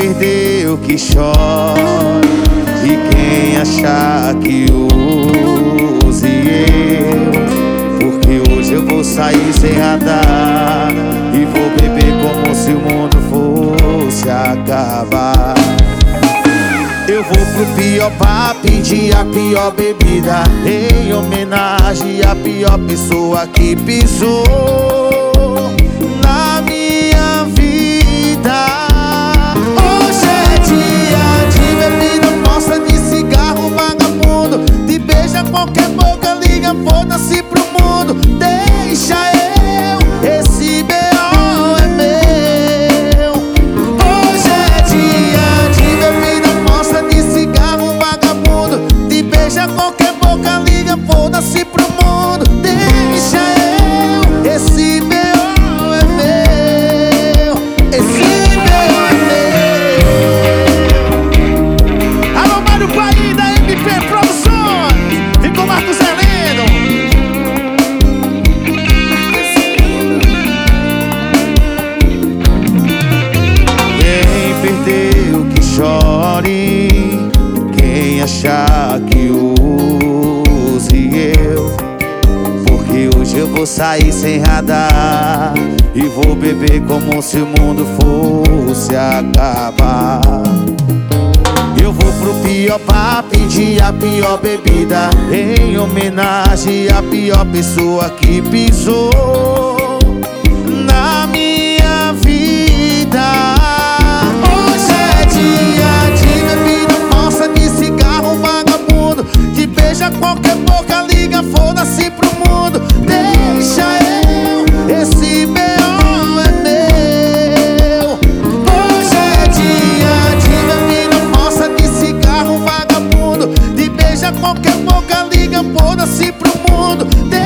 perdeu que chore, e quem achar que use eu, porque hoje eu vou sair sem radar e vou beber como se o mundo fosse acabar. Eu vou pro pior bar pedir a pior bebida, em homenagem à pior pessoa que pisou na minha vida. Hoje é dia de bebida, mostra de cigarro vagabundo, de beija qualquer boca, liga, foda-se pro mundo. Deixa eu, esse B.O. é meu. Hoje é dia de bebida, mostra de cigarro vagabundo, de beija qualquer boca, liga, foda-se pro mundo. Deixa eu, esse B.O. é meu. Esse B.O. é meu. Alô, Mário Paí da MP Produções, ficou Marcos Heleno. Quem perdeu que chore, quem achar que use eu, porque hoje eu vou sair sem radar e vou beber como se o mundo fosse acabar. Eu vou pro pior bar pedir a pior bebida, em homenagem à pior pessoa que pisou na minha vida. Hoje é dia de bebida, mostra de cigarro vagabundo, de beija qualquer boca, liga, foda-se pro mundo. Deixa eu, esse B.O. é meu. Hoje é dia de bebida, mostra de cigarro vagabundo, de beija qualquer boca, liga, foda-se pro mundo.